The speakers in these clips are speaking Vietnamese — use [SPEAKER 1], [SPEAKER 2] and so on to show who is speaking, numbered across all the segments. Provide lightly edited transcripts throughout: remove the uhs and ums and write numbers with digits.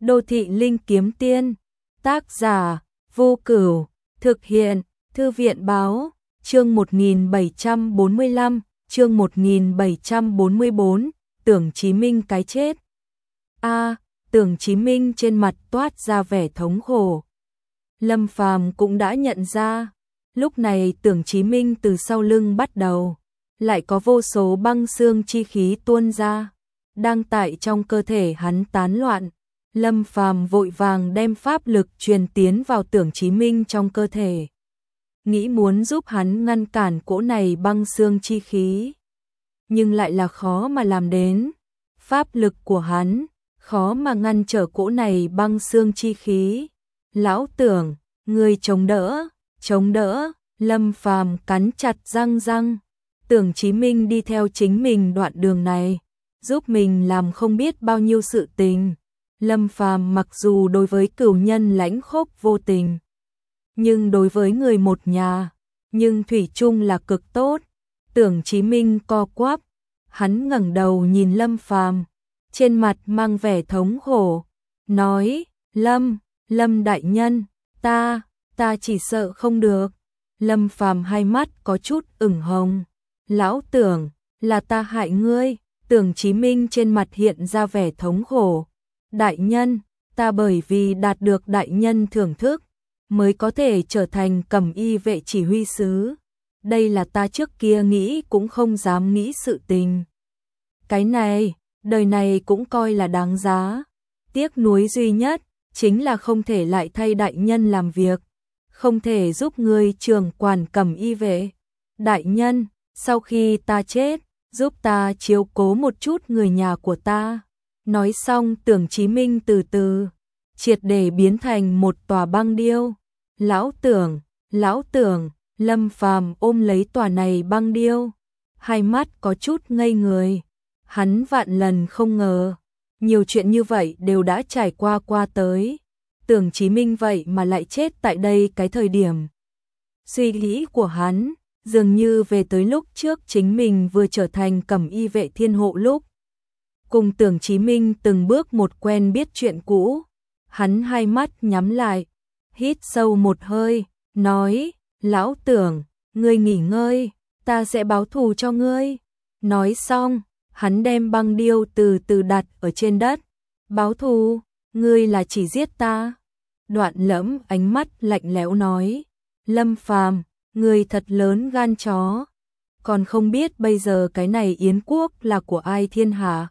[SPEAKER 1] Đô thị linh kiếm tiên, tác giả Vô Cửu, thực hiện Thư viện báo, chương 1745, chương 1744, Tưởng Chí Minh cái chết. Tưởng Chí Minh trên mặt toát ra vẻ thống khổ. Lâm Phàm cũng đã nhận ra, lúc này Tưởng Chí Minh từ sau lưng bắt đầu, lại có vô số băng xương chi khí tuôn ra, đang tại trong cơ thể hắn tán loạn. Lâm Phàm vội vàng đem pháp lực truyền tiến vào Tưởng Chí Minh trong cơ thể, nghĩ muốn giúp hắn ngăn cản cỗ này băng xương chi khí, nhưng lại là khó mà làm đến. Pháp lực của hắn khó mà ngăn trở cỗ này băng xương chi khí. Lão Tưởng, ngươi chống đỡ, chống đỡ. Lâm Phàm cắn chặt răng. Tưởng Chí Minh đi theo chính mình đoạn đường này, giúp mình làm không biết bao nhiêu sự tình. Lâm Phàm mặc dù đối với cửu nhân lãnh khốc vô tình, nhưng đối với người một nhà, nhưng thủy chung là cực tốt. Tưởng Chí Minh co quắp, hắn ngẩng đầu nhìn Lâm Phàm, trên mặt mang vẻ thống khổ, nói: Lâm đại nhân, ta chỉ sợ không được. Lâm Phàm hai mắt có chút ửng hồng. Lão Tưởng, là ta hại ngươi. Tưởng Chí Minh trên mặt hiện ra vẻ thống khổ. Đại nhân, ta bởi vì đạt được đại nhân thưởng thức, mới có thể trở thành Cẩm Y vệ chỉ huy sứ. Đây là ta trước kia nghĩ cũng không dám nghĩ sự tình. Cái này, đời này cũng coi là đáng giá. Tiếc nuối duy nhất, chính là không thể lại thay đại nhân làm việc, không thể giúp ngươi trưởng quản Cẩm Y vệ. Đại nhân, sau khi ta chết, giúp ta chiếu cố một chút người nhà của ta. Nói xong Tưởng Chí Minh từ từ, triệt để biến thành một tòa băng điêu. Lão Tưởng, Lâm Phàm ôm lấy tòa này băng điêu, hai mắt có chút ngây người. Hắn vạn lần không ngờ, nhiều chuyện như vậy đều đã trải qua tới. Tưởng Chí Minh vậy mà lại chết tại đây cái thời điểm. Suy nghĩ của hắn dường như về tới lúc trước chính mình vừa trở thành Cẩm Y vệ thiên hộ lúc. Cùng Tưởng Chí Minh từng bước một quen biết chuyện cũ. Hắn hai mắt nhắm lại, hít sâu một hơi, nói: Lão Tưởng, ngươi nghỉ ngơi, ta sẽ báo thù cho ngươi. Nói xong, hắn đem băng điêu từ từ đặt ở trên đất. Báo thù, ngươi là chỉ giết ta. Đoạn Lẫm ánh mắt lạnh lẽo nói: Lâm Phàm, ngươi thật lớn gan chó, còn không biết bây giờ cái này Yến quốc là của ai thiên hạ.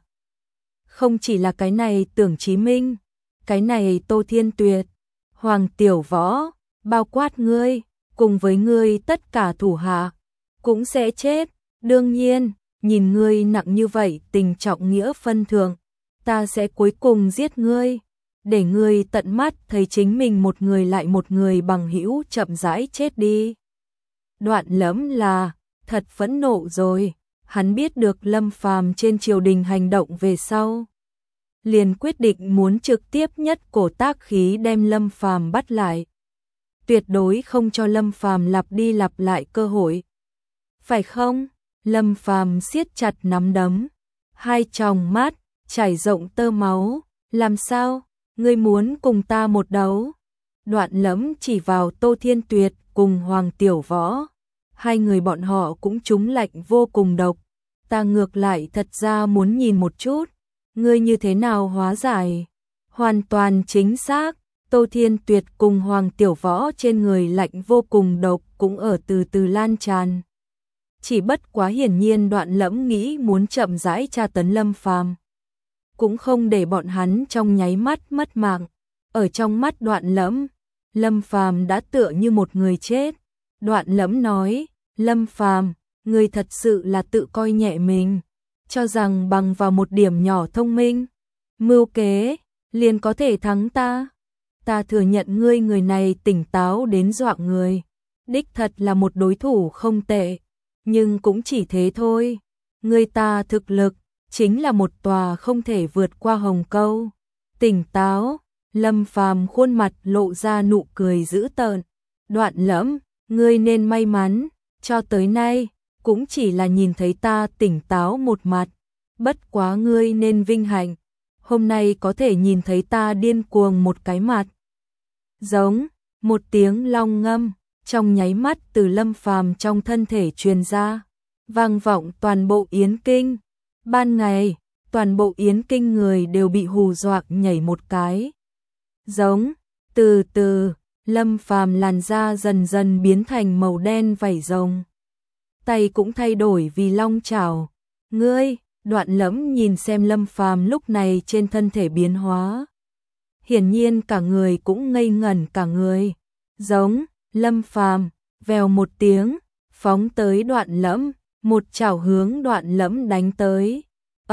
[SPEAKER 1] Không chỉ là cái này Tưởng Chí Minh, cái này Tô Thiên Tuyệt, Hoàng Tiểu Võ, bao quát ngươi, cùng với ngươi tất cả thủ hạ, cũng sẽ chết. Đương nhiên, nhìn ngươi nặng như vậy tình trọng nghĩa phân thượng, ta sẽ cuối cùng giết ngươi, để ngươi tận mắt thấy chính mình một người lại một người bằng hữu chậm rãi chết đi. Đoạn Lẫm là thật phẫn nộ rồi, hắn biết được Lâm Phàm trên triều đình hành động về sau, liền quyết định muốn trực tiếp nhất cổ tác khí đem Lâm Phàm bắt lại, tuyệt đối không cho Lâm Phàm lặp đi lặp lại cơ hội. Phải không? Lâm Phàm siết chặt nắm đấm, hai tròng mắt chảy rộng tơ máu. Làm sao? Ngươi muốn cùng ta một đấu? Đoạn Lẫm chỉ vào Tô Thiên Tuyệt cùng Hoàng Tiểu Võ, hai người bọn họ cũng trúng lạnh vô cùng độc. Ta ngược lại thật ra muốn nhìn một chút, ngươi như thế nào hóa giải. Hoàn toàn chính xác, Tô Thiên Tuyệt cùng Hoàng Tiểu Võ trên người lạnh vô cùng độc cũng ở từ từ lan tràn. Chỉ bất quá hiển nhiên Đoạn Lẫm nghĩ muốn chậm rãi tra tấn Lâm Phàm, cũng không để bọn hắn trong nháy mắt mất mạng. Ở trong mắt Đoạn Lẫm, Lâm Phàm đã tựa như một người chết. Đoạn Lẫm nói: Lâm Phàm, ngươi thật sự là tự coi nhẹ mình, cho rằng bằng vào một điểm nhỏ thông minh, mưu kế, liền có thể thắng ta. Ta thừa nhận ngươi người này tỉnh táo đến dọa người, đích thật là một đối thủ không tệ, nhưng cũng chỉ thế thôi. Ngươi ta thực lực chính là một tòa không thể vượt qua hồng câu. Tỉnh táo. Lâm Phàm khuôn mặt lộ ra nụ cười dữ tợn. Đoạn Lẫm, ngươi nên may mắn, cho tới nay cũng chỉ là nhìn thấy ta tỉnh táo một mặt, bất quá ngươi nên vinh hạnh, hôm nay có thể nhìn thấy ta điên cuồng một cái mặt. Giống, một tiếng long ngâm, trong nháy mắt từ Lâm Phàm trong thân thể truyền ra, vang vọng toàn bộ Yến Kinh. Ban ngày, toàn bộ Yến Kinh người đều bị hù dọa nhảy một cái. Giống, từ từ, Lâm Phàm làn da dần dần biến thành màu đen vảy rồng. Tay cũng thay đổi vì long chảo. Ngươi, Đoạn Lẫm nhìn xem Lâm Phàm lúc này trên thân thể biến hóa. Hiển nhiên cả người cũng ngây ngẩn cả người. Giống, Lâm Phàm vèo một tiếng, phóng tới Đoạn Lẫm, một chảo hướng Đoạn Lẫm đánh tới.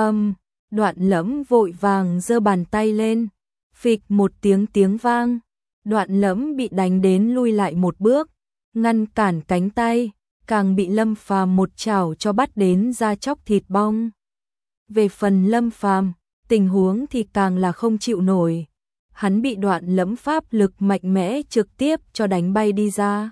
[SPEAKER 1] Đoạn Lẫm vội vàng giơ bàn tay lên, phịch một tiếng vang. Đoạn Lẫm bị đánh đến lui lại một bước, ngăn cản cánh tay, càng bị Lâm Phàm một chảo cho bắt đến da chóc thịt bong. Về phần Lâm Phàm, tình huống thì càng là không chịu nổi. Hắn bị Đoạn Lẫm pháp lực mạnh mẽ trực tiếp cho đánh bay đi ra.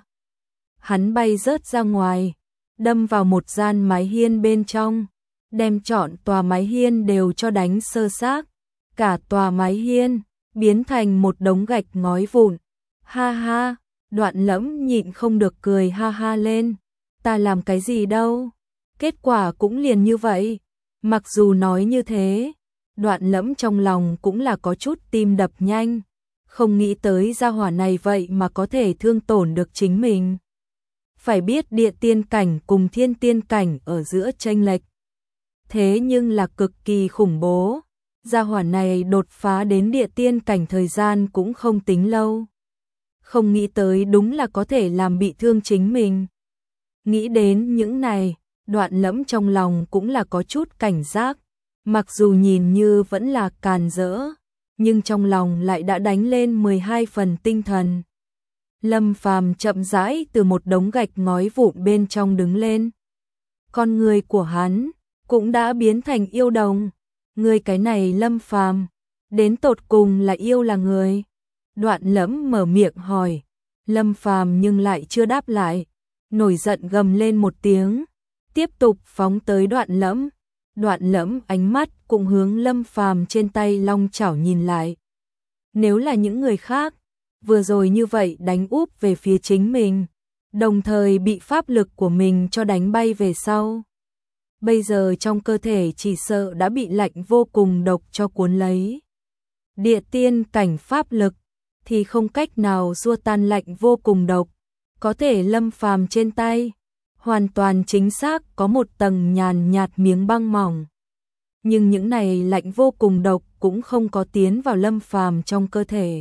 [SPEAKER 1] Hắn bay rớt ra ngoài, đâm vào một gian mái hiên bên trong, đem trọn tòa mái hiên đều cho đánh sơ xác. Cả tòa mái hiên biến thành một đống gạch ngói vụn. Ha ha, Đoạn Lẫm nhịn không được cười ha ha lên. Ta làm cái gì đâu, kết quả cũng liền như vậy. Mặc dù nói như thế, Đoạn Lẫm trong lòng cũng là có chút tim đập nhanh, không nghĩ tới gia hỏa này vậy mà có thể thương tổn được chính mình. Phải biết địa tiên cảnh cùng thiên tiên cảnh ở giữa chênh lệch, thế nhưng là cực kỳ khủng bố. Gia hỏa này đột phá đến địa tiên cảnh thời gian cũng không tính lâu. Không nghĩ tới đúng là có thể làm bị thương chính mình. Nghĩ đến những này, Đoạn Lẫm trong lòng cũng là có chút cảnh giác. Mặc dù nhìn như vẫn là càn rỡ, nhưng trong lòng lại đã đánh lên 12 phần tinh thần. Lâm Phàm chậm rãi từ một đống gạch ngói vụn bên trong đứng lên. Con người của hắn cũng đã biến thành yêu đồng. Người cái này Lâm Phàm, đến tột cùng là yêu là người? Đoạn Lẫm mở miệng hỏi. Lâm Phàm nhưng lại chưa đáp lại, nổi giận gầm lên một tiếng, tiếp tục phóng tới Đoạn Lẫm. Đoạn Lẫm ánh mắt cũng hướng Lâm Phàm trên tay long chảo nhìn lại. Nếu là những người khác, vừa rồi như vậy đánh úp về phía chính mình, đồng thời bị pháp lực của mình cho đánh bay về sau. Bây giờ trong cơ thể chỉ sợ đã bị lạnh vô cùng độc cho cuốn lấy. Địa tiên cảnh pháp lực thì không cách nào xua tan lạnh vô cùng độc. Có thể Lâm Phàm trên tay hoàn toàn chính xác có một tầng nhàn nhạt miếng băng mỏng. Nhưng những này lạnh vô cùng độc cũng không có tiến vào Lâm Phàm trong cơ thể.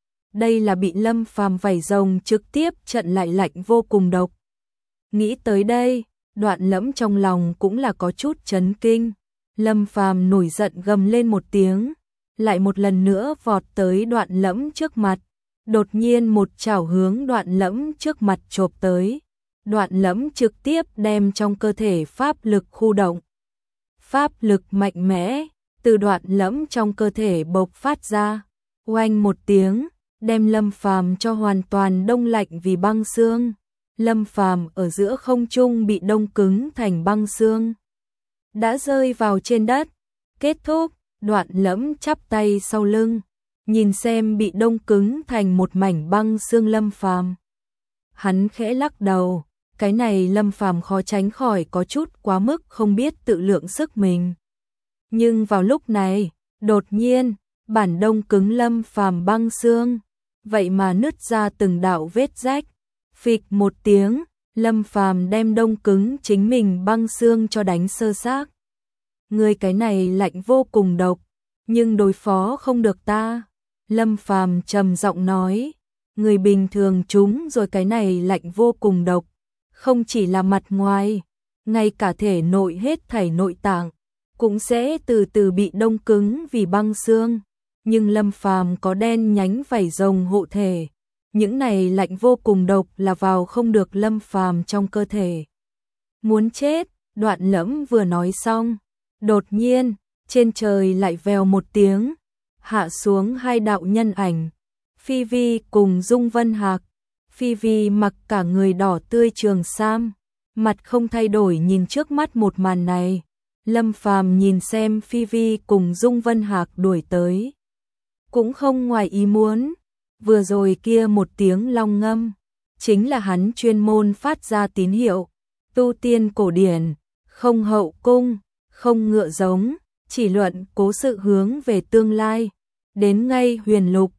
[SPEAKER 1] Đây là bị Lâm Phàm vảy rồng trực tiếp trận lại lạnh vô cùng độc. Nghĩ tới đây, Đoạn Lẫm trong lòng cũng là có chút chấn kinh. Lâm Phàm nổi giận gầm lên một tiếng, lại một lần nữa vọt tới Đoạn Lẫm trước mặt. Đột nhiên một chảo hướng Đoạn Lẫm trước mặt chộp tới. Đoạn Lẫm trực tiếp đem trong cơ thể pháp lực khu động. Pháp lực mạnh mẽ từ Đoạn Lẫm trong cơ thể bộc phát ra, oanh một tiếng, đem Lâm Phàm cho hoàn toàn đông lạnh vì băng xương. Lâm Phàm ở giữa không trung bị đông cứng thành băng xương, đã rơi vào trên đất. Kết thúc. Đoạn Lẫm chắp tay sau lưng, nhìn xem bị đông cứng thành một mảnh băng xương Lâm Phàm. Hắn khẽ lắc đầu, cái này Lâm Phàm khó tránh khỏi có chút quá mức không biết tự lượng sức mình. Nhưng vào lúc này, đột nhiên, bản đông cứng Lâm Phàm băng xương, vậy mà nứt ra từng đạo vết rách. Phịch một tiếng, Lâm Phàm đem đông cứng chính mình băng xương cho đánh sơ xác. Người cái này lạnh vô cùng độc, nhưng đối phó không được ta. Lâm Phàm trầm giọng nói, người bình thường chúng rồi cái này lạnh vô cùng độc, không chỉ là mặt ngoài, ngay cả thể nội hết thảy nội tạng cũng sẽ từ từ bị đông cứng vì băng xương. Nhưng Lâm Phàm có đen nhánh vảy rồng hộ thể, những này lạnh vô cùng độc là vào không được Lâm Phàm trong cơ thể. Muốn chết. Đoạn Lẫm vừa nói xong, đột nhiên trên trời lại vèo một tiếng, hạ xuống hai đạo nhân ảnh, Phi Vi cùng Dung Vân Hạc. Phi Vi mặc cả người đỏ tươi trường sam, mặt không thay đổi nhìn trước mắt một màn này. Lâm Phàm nhìn xem Phi Vi cùng Dung Vân Hạc đuổi tới, cũng không ngoài ý muốn, vừa rồi kia một tiếng long ngâm, chính là hắn chuyên môn phát ra tín hiệu, tu tiên cổ điển, không hậu cung, không ngựa giống, chỉ luận cố sự hướng về tương lai, đến ngay huyền lục,